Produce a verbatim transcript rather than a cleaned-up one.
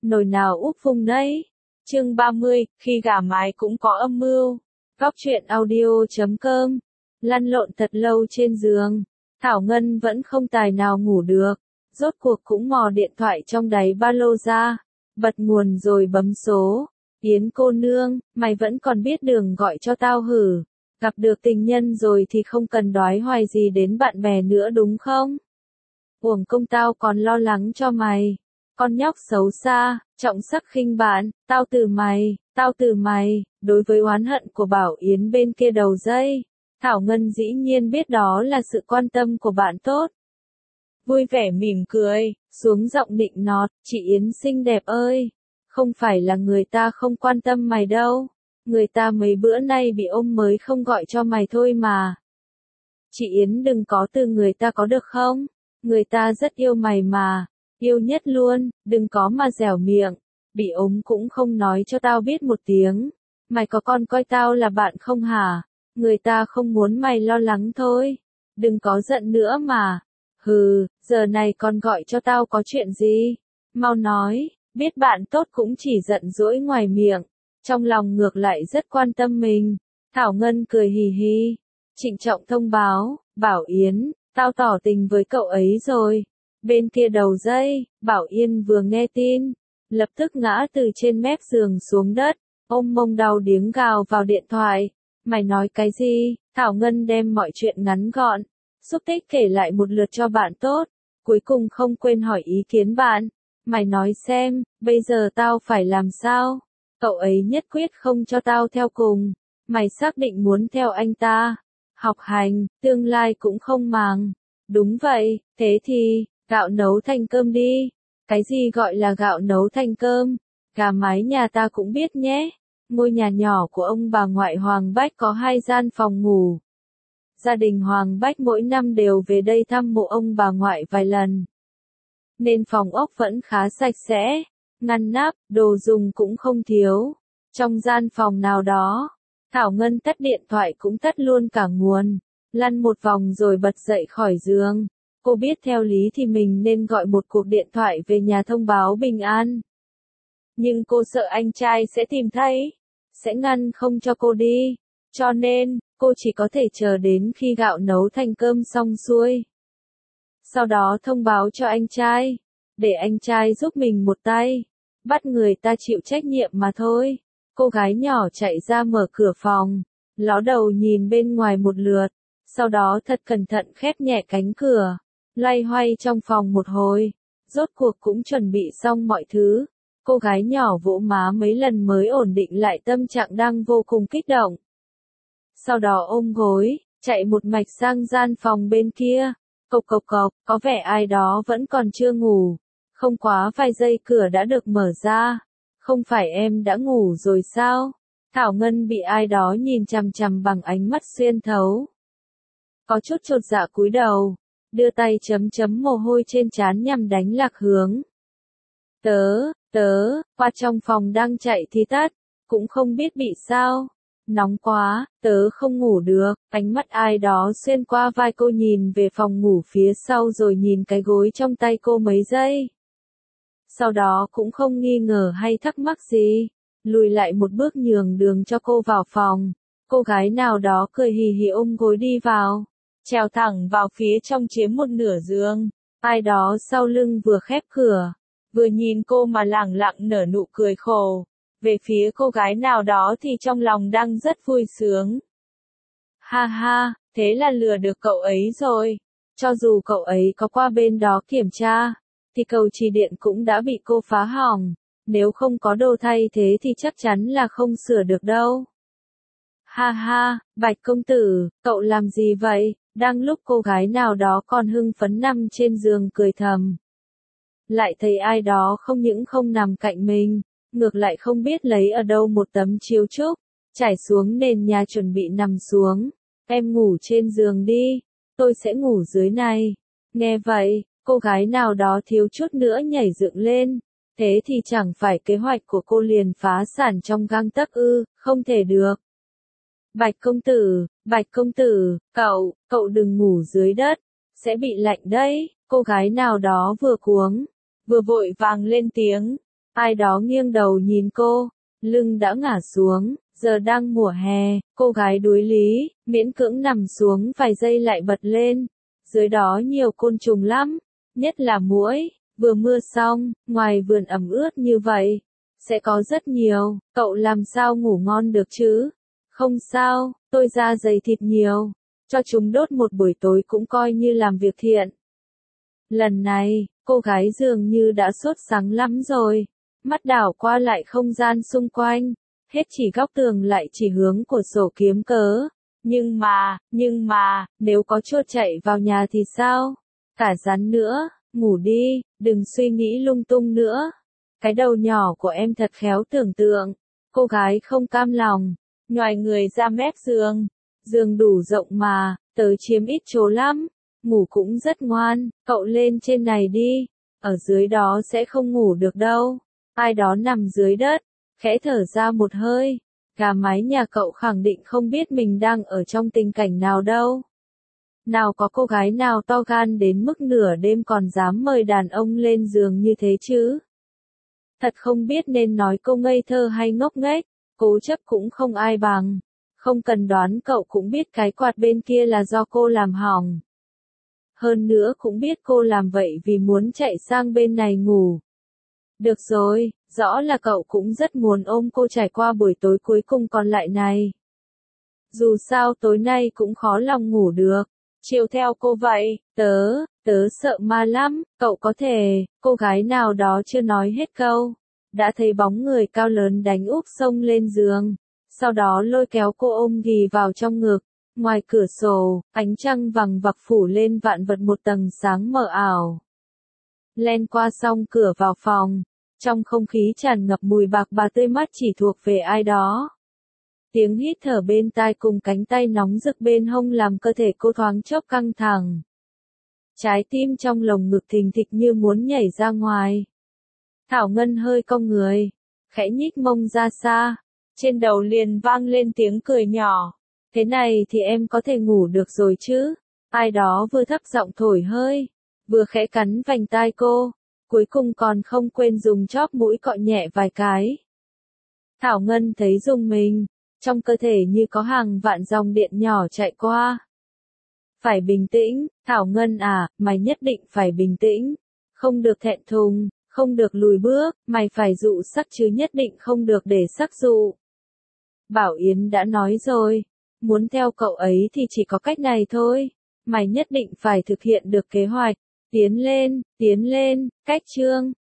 nồi nào úp vung đấy. Chương ba mươi, khi gà mái cũng có âm mưu. Góc truyện audio chấm com. Lăn lộn thật lâu trên giường, Thảo Ngân vẫn không tài nào ngủ được, rốt cuộc cũng mò điện thoại trong đáy ba lô ra, bật nguồn rồi bấm số. Yến cô nương, mày vẫn còn biết đường gọi cho tao hử? Gặp được tình nhân rồi thì không cần đoái hoài gì đến bạn bè nữa đúng không? Uổng công tao còn lo lắng cho mày. Con nhóc xấu xa, trọng sắc khinh bạn, tao từ mày, tao từ mày. Đối với oán hận của Bảo Yến bên kia đầu dây, Thảo Ngân dĩ nhiên biết đó là sự quan tâm của bạn tốt. Vui vẻ mỉm cười, xuống giọng nịnh nọt, chị Yến xinh đẹp ơi, không phải là người ta không quan tâm mày đâu, người ta mấy bữa nay bị ôm mới không gọi cho mày thôi mà. Chị Yến đừng có từ người ta có được không, người ta rất yêu mày mà, yêu nhất luôn, đừng có mà dẻo miệng, bị ốm cũng không nói cho tao biết một tiếng, mày có còn coi tao là bạn không hả? Người ta không muốn mày lo lắng thôi, đừng có giận nữa mà. Hừ, giờ này còn gọi cho tao có chuyện gì? Mau nói, biết bạn tốt cũng chỉ giận dỗi ngoài miệng, trong lòng ngược lại rất quan tâm mình. Thảo Ngân cười hì hì, trịnh trọng thông báo, Bảo Yến, tao tỏ tình với cậu ấy rồi. Bên kia đầu dây, Bảo Yên vừa nghe tin, lập tức ngã từ trên mép giường xuống đất, ôm mông đau điếng gào vào điện thoại. Mày nói cái gì? Thảo Ngân đem mọi chuyện ngắn gọn, xúc tích kể lại một lượt cho bạn tốt, cuối cùng không quên hỏi ý kiến bạn. Mày nói xem, bây giờ tao phải làm sao? Cậu ấy nhất quyết không cho tao theo cùng. Mày xác định muốn theo anh ta? Học hành, tương lai cũng không màng. Đúng vậy, thế thì, gạo nấu thành cơm đi. Cái gì gọi là gạo nấu thành cơm? Gà mái nhà ta cũng biết nhé. Ngôi nhà nhỏ của ông bà ngoại Hoàng Bách có hai gian phòng ngủ. Gia đình Hoàng Bách mỗi năm đều về đây thăm mộ ông bà ngoại vài lần. Nên phòng ốc vẫn khá sạch sẽ, ngăn nắp, đồ dùng cũng không thiếu. Trong gian phòng nào đó, Thảo Ngân tắt điện thoại cũng tắt luôn cả nguồn, lăn một vòng rồi bật dậy khỏi giường. Cô biết theo lý thì mình nên gọi một cuộc điện thoại về nhà thông báo bình an. Nhưng cô sợ anh trai sẽ tìm thấy, sẽ ngăn không cho cô đi. Cho nên, cô chỉ có thể chờ đến khi gạo nấu thành cơm xong xuôi. Sau đó thông báo cho anh trai, để anh trai giúp mình một tay, bắt người ta chịu trách nhiệm mà thôi. Cô gái nhỏ chạy ra mở cửa phòng, ló đầu nhìn bên ngoài một lượt, sau đó thật cẩn thận khép nhẹ cánh cửa, loay hoay trong phòng một hồi, rốt cuộc cũng chuẩn bị xong mọi thứ. Cô gái nhỏ vỗ má mấy lần mới ổn định lại tâm trạng đang vô cùng kích động. Sau đó ôm gối, chạy một mạch sang gian phòng bên kia. Cộc cộc cộc, có vẻ ai đó vẫn còn chưa ngủ. Không quá vài giây cửa đã được mở ra. Không phải em đã ngủ rồi sao? Thảo Ngân bị ai đó nhìn chằm chằm bằng ánh mắt xuyên thấu. Có chút chột dạ cúi đầu, đưa tay chấm chấm mồ hôi trên trán nhằm đánh lạc hướng. Tớ, tớ, qua trong phòng đang chạy thì tắt, cũng không biết bị sao. Nóng quá, tớ không ngủ được, ánh mắt ai đó xuyên qua vai cô nhìn về phòng ngủ phía sau rồi nhìn cái gối trong tay cô mấy giây. Sau đó cũng không nghi ngờ hay thắc mắc gì, lùi lại một bước nhường đường cho cô vào phòng. Cô gái nào đó cười hì hì ôm gối đi vào, trèo thẳng vào phía trong chiếm một nửa giường. Ai đó sau lưng vừa khép cửa, vừa nhìn cô mà lẳng lặng nở nụ cười khổ. Về phía cô gái nào đó thì trong lòng đang rất vui sướng. Ha ha, thế là lừa được cậu ấy rồi. Cho dù cậu ấy có qua bên đó kiểm tra, thì cầu trì điện cũng đã bị cô phá hỏng. Nếu không có đồ thay thế thì chắc chắn là không sửa được đâu. Ha ha, Bạch công tử, cậu làm gì vậy? Đang lúc cô gái nào đó còn hưng phấn nằm trên giường cười thầm. Lại thấy ai đó không những không nằm cạnh mình, ngược lại không biết lấy ở đâu một tấm chiếu trúc, trải xuống nền nhà chuẩn bị nằm xuống. Em ngủ trên giường đi, tôi sẽ ngủ dưới này. Nghe vậy, cô gái nào đó thiếu chút nữa nhảy dựng lên. Thế thì chẳng phải kế hoạch của cô liền phá sản trong gang tấc ư, không thể được. Bạch công tử, Bạch công tử, cậu, cậu đừng ngủ dưới đất, sẽ bị lạnh đấy. Cô gái nào đó vừa cuống, vừa vội vàng lên tiếng. Ai đó nghiêng đầu nhìn cô, lưng đã ngả xuống, giờ đang mùa hè, cô gái đuối lý, miễn cưỡng nằm xuống vài giây lại bật lên. Dưới đó nhiều côn trùng lắm, nhất là muỗi, vừa mưa xong, ngoài vườn ẩm ướt như vậy, sẽ có rất nhiều, cậu làm sao ngủ ngon được chứ? Không sao, tôi ra giày thịt nhiều, cho chúng đốt một buổi tối cũng coi như làm việc thiện. Lần này, cô gái dường như đã sốt sắng lắm rồi, mắt đảo qua lại không gian xung quanh, hết chỉ góc tường lại chỉ hướng của sổ kiếm cớ. Nhưng mà, nhưng mà, nếu có chuột chạy vào nhà thì sao? Cả rắn nữa, ngủ đi, đừng suy nghĩ lung tung nữa. Cái đầu nhỏ của em thật khéo tưởng tượng. Cô gái không cam lòng, nhoài người ra mép giường. Giường đủ rộng mà, tớ chiếm ít chỗ lắm. Ngủ cũng rất ngoan, cậu lên trên này đi. Ở dưới đó sẽ không ngủ được đâu. Ai đó nằm dưới đất, khẽ thở ra một hơi. Gà mái nhà cậu khẳng định không biết mình đang ở trong tình cảnh nào đâu. Nào có cô gái nào to gan đến mức nửa đêm còn dám mời đàn ông lên giường như thế chứ? Thật không biết nên nói cô ngây thơ hay ngốc nghếch, cố chấp cũng không ai bằng. Không cần đoán cậu cũng biết cái quạt bên kia là do cô làm hỏng. Hơn nữa cũng biết cô làm vậy vì muốn chạy sang bên này ngủ. Được rồi, rõ là cậu cũng rất muốn ôm cô trải qua buổi tối cuối cùng còn lại này. Dù sao tối nay cũng khó lòng ngủ được. Chiều theo cô vậy, tớ, tớ sợ ma lắm, cậu có thể, cô gái nào đó chưa nói hết câu. Đã thấy bóng người cao lớn đánh úp xông lên giường. Sau đó lôi kéo cô ôm ghì vào trong ngực. Ngoài cửa sổ, ánh trăng vằng vặc phủ lên vạn vật một tầng sáng mờ ảo. Len qua song cửa vào phòng. Trong không khí tràn ngập mùi bạc bà tươi mát chỉ thuộc về ai đó. Tiếng hít thở bên tai cùng cánh tay nóng rực bên hông làm cơ thể cô thoáng chốc căng thẳng. Trái tim trong lồng ngực thình thịch như muốn nhảy ra ngoài. Thảo Ngân hơi cong người, khẽ nhích mông ra xa. Trên đầu liền vang lên tiếng cười nhỏ. Thế này thì em có thể ngủ được rồi chứ? Ai đó vừa thấp giọng thổi hơi, vừa khẽ cắn vành tai cô. Cuối cùng còn không quên dùng chóp mũi cọ nhẹ vài cái. Thảo Ngân thấy rùng mình, trong cơ thể như có hàng vạn dòng điện nhỏ chạy qua. Phải bình tĩnh, Thảo Ngân à, mày nhất định phải bình tĩnh. Không được thẹn thùng, không được lùi bước, mày phải dụ sắc chứ nhất định không được để sắc dụ. Bảo Yến đã nói rồi, muốn theo cậu ấy thì chỉ có cách này thôi. Mày nhất định phải thực hiện được kế hoạch. Tiến lên, tiến lên, cách chương.